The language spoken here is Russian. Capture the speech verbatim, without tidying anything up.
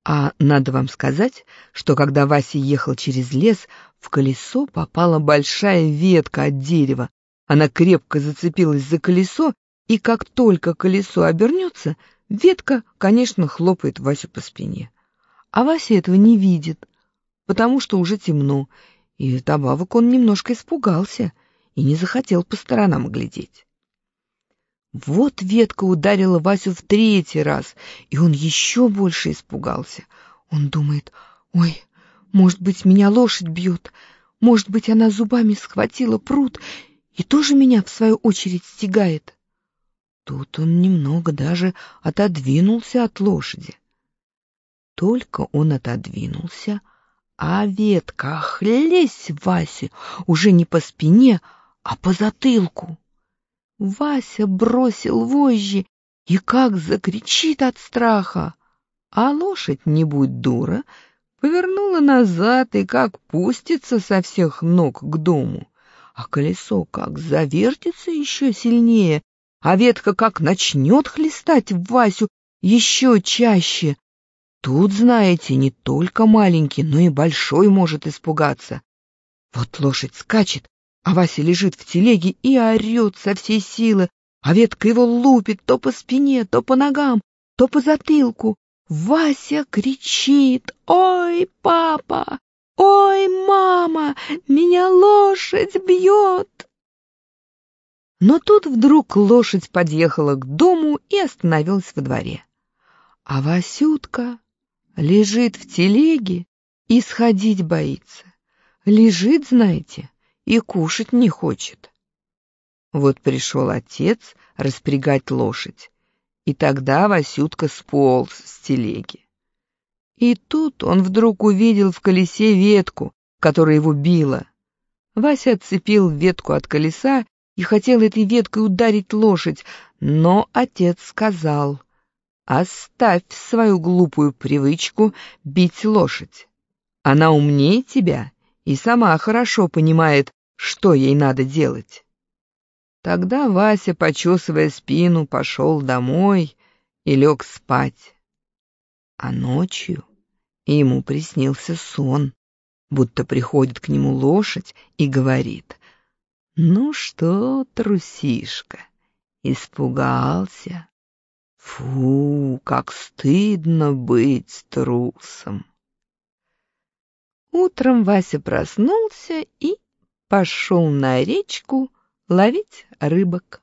А надо вам сказать, что когда Вася ехал через лес, в колесо попала большая ветка от дерева. Она крепко зацепилась за колесо, и как только колесо обернется, ветка, конечно, хлопает Васю по спине. А Вася этого не видит, потому что уже темно, и вдобавок он немножко испугался и не захотел по сторонам глядеть. Вот ветка ударила Васю в третий раз, и он еще больше испугался. Он думает: «Ой, может быть, меня лошадь бьет, может быть, она зубами схватила прут и тоже меня, в свою очередь, стегает». Тут он немного даже отодвинулся от лошади. Только он отодвинулся, а ветка хлесь Васе уже не по спине, а по затылку. Вася бросил вожжи и как закричит от страха, а лошадь, не будь дура, повернула назад и как пустится со всех ног к дому, а колесо как завертится еще сильнее, а ветка как начнет хлестать Васю еще чаще. Тут, знаете, не только маленький, но и большой может испугаться. Вот лошадь скачет, а Вася лежит в телеге и орет со всей силы, а ветка его лупит то по спине, то по ногам, то по затылку. Вася кричит: «Ой, папа! Ой, мама! Меня лошадь бьет!» Но тут вдруг лошадь подъехала к дому и остановилась во дворе. А Васютка лежит в телеге и сходить боится. Лежит, знаете, и кушать не хочет. Вот пришел отец распрягать лошадь, и тогда Васютка сполз с телеги. И тут он вдруг увидел в колесе ветку, которая его била. Вася отцепил ветку от колеса и хотел этой веткой ударить лошадь, но отец сказал: «Оставь свою глупую привычку бить лошадь. Она умнее тебя и сама хорошо понимает, что ей надо делать». Тогда Вася, почесывая спину, пошел домой и лег спать. А ночью ему приснился сон, будто приходит к нему лошадь и говорит: «Ну что, трусишка, испугался? Фу, как стыдно быть трусом». Утром Вася проснулся и пошел на речку ловить рыбок.